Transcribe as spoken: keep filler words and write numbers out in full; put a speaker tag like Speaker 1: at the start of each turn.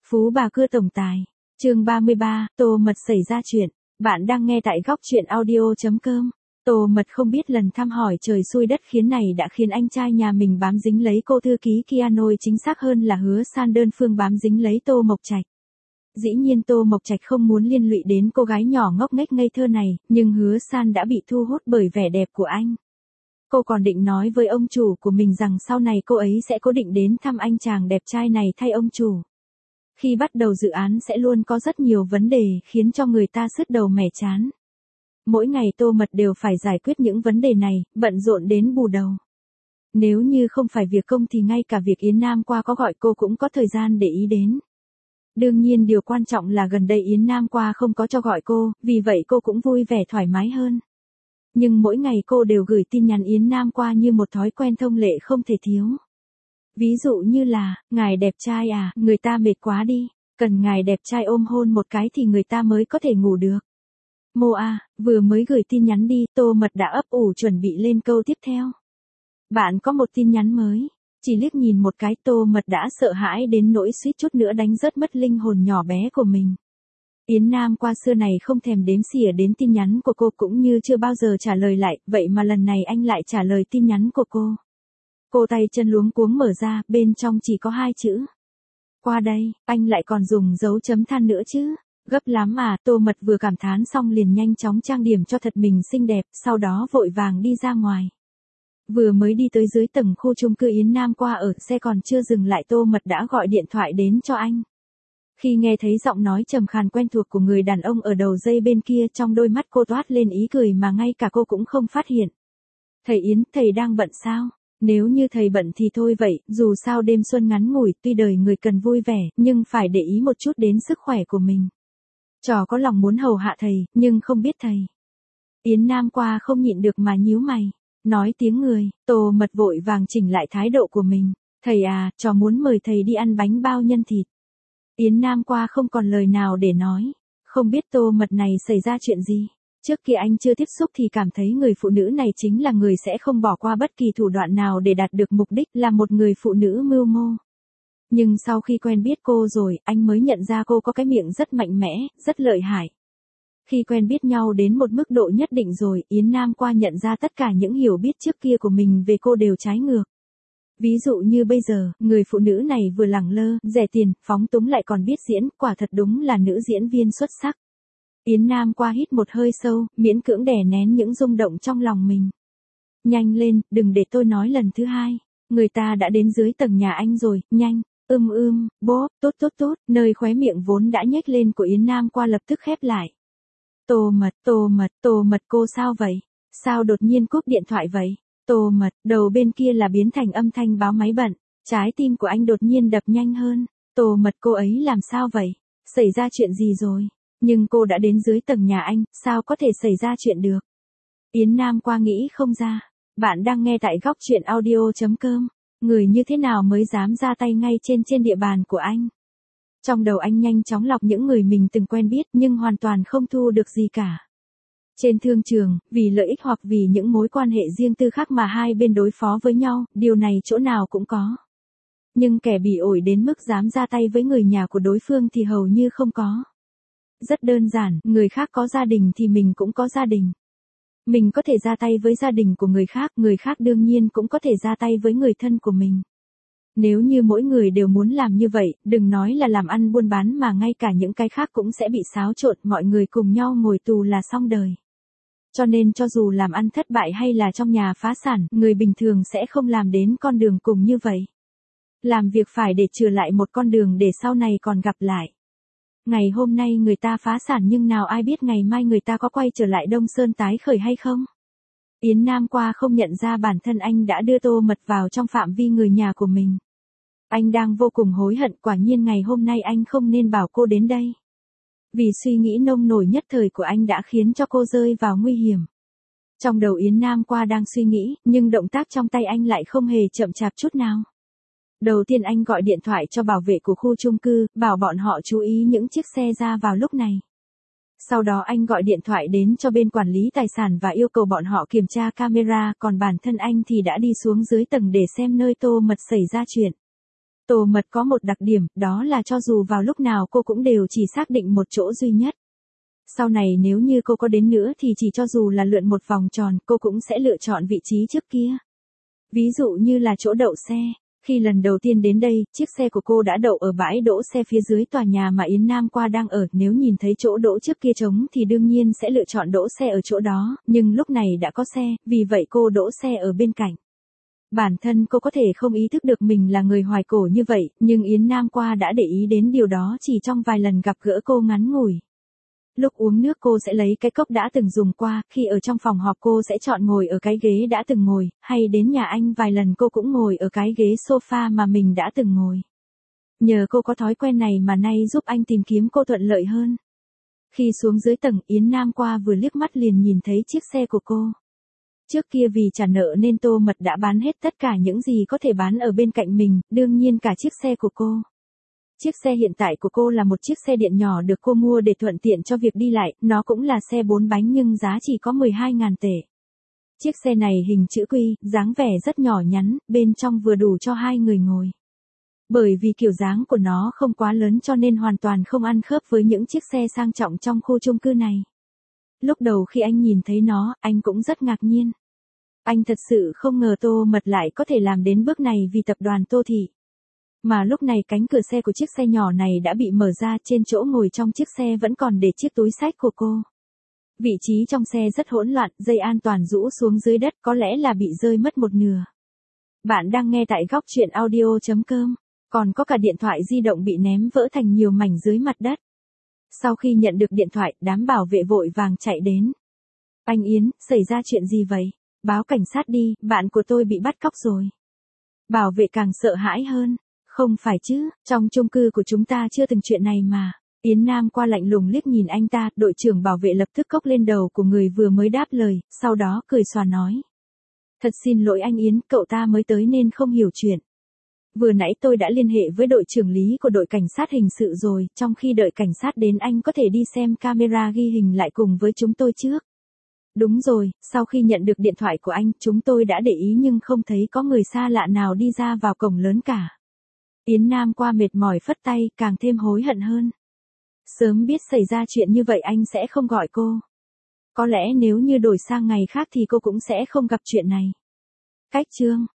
Speaker 1: Phú bà cưa tổng tài. Chương ba mươi ba, Tô Mật xảy ra chuyện. Bạn đang nghe tại góc truyện audio chấm com. Tô Mật không biết lần thăm hỏi trời xui đất khiến này đã khiến anh trai nhà mình bám dính lấy cô thư ký Kianoi, chính xác hơn là Hứa San đơn phương bám dính lấy Tô Mộc Trạch. Dĩ nhiên Tô Mộc Trạch không muốn liên lụy đến cô gái nhỏ ngốc nghếch ngây thơ này, nhưng Hứa San đã bị thu hút bởi vẻ đẹp của anh. Cô còn định nói với ông chủ của mình rằng sau này cô ấy sẽ cố định đến thăm anh chàng đẹp trai này thay ông chủ. Khi bắt đầu dự án sẽ luôn có rất nhiều vấn đề khiến cho người ta sứt đầu mẻ chán. Mỗi ngày Tô Mật đều phải giải quyết những vấn đề này, bận rộn đến bù đầu. Nếu như không phải việc công thì ngay cả việc Yến Nam qua có gọi cô cũng có thời gian để ý đến. Đương nhiên điều quan trọng là gần đây Yến Nam qua không có cho gọi cô, vì vậy cô cũng vui vẻ thoải mái hơn. Nhưng mỗi ngày cô đều gửi tin nhắn Yến Nam qua như một thói quen thông lệ không thể thiếu. Ví dụ như là, ngài đẹp trai à, người ta mệt quá đi, cần ngài đẹp trai ôm hôn một cái thì người ta mới có thể ngủ được. Mô à, vừa mới gửi tin nhắn đi, Tô Mật đã ấp ủ chuẩn bị lên câu tiếp theo. Bạn có một tin nhắn mới, chỉ liếc nhìn một cái Tô Mật đã sợ hãi đến nỗi suýt chút nữa đánh rớt mất linh hồn nhỏ bé của mình. Yến Nam qua xưa này không thèm đếm xỉa đến tin nhắn của cô cũng như chưa bao giờ trả lời lại, vậy mà lần này anh lại trả lời tin nhắn của cô. Cô tay chân luống cuống mở ra, bên trong chỉ có hai chữ. Qua đây, anh lại còn dùng dấu chấm than nữa chứ. Gấp lắm à, Tô Mật vừa cảm thán xong liền nhanh chóng trang điểm cho thật mình xinh đẹp, sau đó vội vàng đi ra ngoài. Vừa mới đi tới dưới tầng khu chung cư Yến Nam qua ở, xe còn chưa dừng lại Tô Mật đã gọi điện thoại đến cho anh. Khi nghe thấy giọng nói trầm khàn quen thuộc của người đàn ông ở đầu dây bên kia, trong đôi mắt cô toát lên ý cười mà ngay cả cô cũng không phát hiện. Thầy Yến, thầy đang bận sao? Nếu như thầy bận thì thôi vậy, dù sao đêm xuân ngắn ngủi, tuy đời người cần vui vẻ, nhưng phải để ý một chút đến sức khỏe của mình. Trò có lòng muốn hầu hạ thầy, nhưng không biết thầy. Yến Nam qua không nhịn được mà nhíu mày, nói tiếng người, Tô Mật vội vàng chỉnh lại thái độ của mình. Thầy à, trò muốn mời thầy đi ăn bánh bao nhân thịt. Yến Nam qua không còn lời nào để nói, không biết Tô Mật này xảy ra chuyện gì. Trước kia anh chưa tiếp xúc thì cảm thấy người phụ nữ này chính là người sẽ không bỏ qua bất kỳ thủ đoạn nào để đạt được mục đích, là một người phụ nữ mưu mô. Nhưng sau khi quen biết cô rồi, anh mới nhận ra cô có cái miệng rất mạnh mẽ, rất lợi hại. Khi quen biết nhau đến một mức độ nhất định rồi, Yến Nam qua nhận ra tất cả những hiểu biết trước kia của mình về cô đều trái ngược. Ví dụ như bây giờ, người phụ nữ này vừa lẳng lơ, rẻ tiền, phóng túng lại còn biết diễn, quả thật đúng là nữ diễn viên xuất sắc. Yến Nam qua hít một hơi sâu, miễn cưỡng đè nén những rung động trong lòng mình. Nhanh lên, đừng để tôi nói lần thứ hai. Người ta đã đến dưới tầng nhà anh rồi, nhanh, ưm ưm, bố, tốt tốt tốt, nơi khóe miệng vốn đã nhếch lên của Yến Nam qua lập tức khép lại. Tô Mật, Tô Mật, Tô Mật cô sao vậy? Sao đột nhiên cúp điện thoại vậy? Tô Mật, đầu bên kia là biến thành âm thanh báo máy bận, trái tim của anh đột nhiên đập nhanh hơn. Tô Mật cô ấy làm sao vậy? Xảy ra chuyện gì rồi? Nhưng cô đã đến dưới tầng nhà anh, sao có thể xảy ra chuyện được? Yến Nam qua nghĩ không ra. Bạn đang nghe tại góc truyện audio chấm com. Người như thế nào mới dám ra tay ngay trên trên địa bàn của anh? Trong đầu anh nhanh chóng lọc những người mình từng quen biết nhưng hoàn toàn không thu được gì cả. Trên thương trường, vì lợi ích hoặc vì những mối quan hệ riêng tư khác mà hai bên đối phó với nhau, điều này chỗ nào cũng có. Nhưng kẻ bỉ ổi đến mức dám ra tay với người nhà của đối phương thì hầu như không có. Rất đơn giản, người khác có gia đình thì mình cũng có gia đình. Mình có thể ra tay với gia đình của người khác, người khác đương nhiên cũng có thể ra tay với người thân của mình. Nếu như mỗi người đều muốn làm như vậy, đừng nói là làm ăn buôn bán mà ngay cả những cái khác cũng sẽ bị xáo trộn, mọi người cùng nhau ngồi tù là xong đời. Cho nên cho dù làm ăn thất bại hay là trong nhà phá sản, người bình thường sẽ không làm đến con đường cùng như vậy. Làm việc phải để chừa lại một con đường để sau này còn gặp lại. Ngày hôm nay người ta phá sản nhưng nào ai biết ngày mai người ta có quay trở lại Đông Sơn tái khởi hay không? Yến Nam qua không nhận ra bản thân anh đã đưa Tô Mật vào trong phạm vi người nhà của mình. Anh đang vô cùng hối hận, quả nhiên ngày hôm nay anh không nên bảo cô đến đây. Vì suy nghĩ nông nổi nhất thời của anh đã khiến cho cô rơi vào nguy hiểm. Trong đầu Yến Nam qua đang suy nghĩ, nhưng động tác trong tay anh lại không hề chậm chạp chút nào. Đầu tiên anh gọi điện thoại cho bảo vệ của khu chung cư, bảo bọn họ chú ý những chiếc xe ra vào lúc này. Sau đó anh gọi điện thoại đến cho bên quản lý tài sản và yêu cầu bọn họ kiểm tra camera, còn bản thân anh thì đã đi xuống dưới tầng để xem nơi Tô Mật xảy ra chuyện. Tô Mật có một đặc điểm, đó là cho dù vào lúc nào cô cũng đều chỉ xác định một chỗ duy nhất. Sau này nếu như cô có đến nữa thì chỉ cho dù là lượn một vòng tròn, cô cũng sẽ lựa chọn vị trí trước kia. Ví dụ như là chỗ đậu xe. Khi lần đầu tiên đến đây, chiếc xe của cô đã đậu ở bãi đỗ xe phía dưới tòa nhà mà Yến Nam Qua đang ở, nếu nhìn thấy chỗ đỗ trước kia trống thì đương nhiên sẽ lựa chọn đỗ xe ở chỗ đó, nhưng lúc này đã có xe, vì vậy cô đỗ xe ở bên cạnh. Bản thân cô có thể không ý thức được mình là người hoài cổ như vậy, nhưng Yến Nam Qua đã để ý đến điều đó chỉ trong vài lần gặp gỡ cô ngắn ngủi. Lúc uống nước cô sẽ lấy cái cốc đã từng dùng qua, khi ở trong phòng họp cô sẽ chọn ngồi ở cái ghế đã từng ngồi, hay đến nhà anh vài lần cô cũng ngồi ở cái ghế sofa mà mình đã từng ngồi. Nhờ cô có thói quen này mà nay giúp anh tìm kiếm cô thuận lợi hơn. Khi xuống dưới tầng, Yến Nam Qua vừa liếc mắt liền nhìn thấy chiếc xe của cô. Trước kia vì trả nợ nên Tô Mật đã bán hết tất cả những gì có thể bán ở bên cạnh mình, đương nhiên cả chiếc xe của cô. Chiếc xe hiện tại của cô là một chiếc xe điện nhỏ được cô mua để thuận tiện cho việc đi lại, nó cũng là xe bốn bánh nhưng giá chỉ có mười hai nghìn tệ. Chiếc xe này hình chữ quy, dáng vẻ rất nhỏ nhắn, bên trong vừa đủ cho hai người ngồi. Bởi vì kiểu dáng của nó không quá lớn cho nên hoàn toàn không ăn khớp với những chiếc xe sang trọng trong khu chung cư này. Lúc đầu khi anh nhìn thấy nó, anh cũng rất ngạc nhiên. Anh thật sự không ngờ Tô Mật lại có thể làm đến bước này vì tập đoàn Tô Thị. Mà lúc này cánh cửa xe của chiếc xe nhỏ này đã bị mở ra, trên chỗ ngồi trong chiếc xe vẫn còn để chiếc túi xách của cô. Vị trí trong xe rất hỗn loạn, dây an toàn rũ xuống dưới đất, có lẽ là bị rơi mất một nửa. Bạn đang nghe tại góc truyện audio chấm com, còn có cả điện thoại di động bị ném vỡ thành nhiều mảnh dưới mặt đất. Sau khi nhận được điện thoại, đám bảo vệ vội vàng chạy đến. Anh Yến, xảy ra chuyện gì vậy? Báo cảnh sát đi, bạn của tôi bị bắt cóc rồi. Bảo vệ càng sợ hãi hơn. Không phải chứ, trong chung cư của chúng ta chưa từng chuyện này mà. Yến Nam Qua lạnh lùng liếc nhìn anh ta, đội trưởng bảo vệ lập tức cốc lên đầu của người vừa mới đáp lời, sau đó cười xòa nói. Thật xin lỗi anh Yến, cậu ta mới tới nên không hiểu chuyện. Vừa nãy tôi đã liên hệ với đội trưởng lý của đội cảnh sát hình sự rồi, trong khi đợi cảnh sát đến anh có thể đi xem camera ghi hình lại cùng với chúng tôi trước. Đúng rồi, sau khi nhận được điện thoại của anh, chúng tôi đã để ý nhưng không thấy có người xa lạ nào đi ra vào cổng lớn cả. Yến Nam Qua mệt mỏi phất tay, càng thêm hối hận hơn. Sớm biết xảy ra chuyện như vậy anh sẽ không gọi cô. Có lẽ nếu như đổi sang ngày khác thì cô cũng sẽ không gặp chuyện này. Cách chương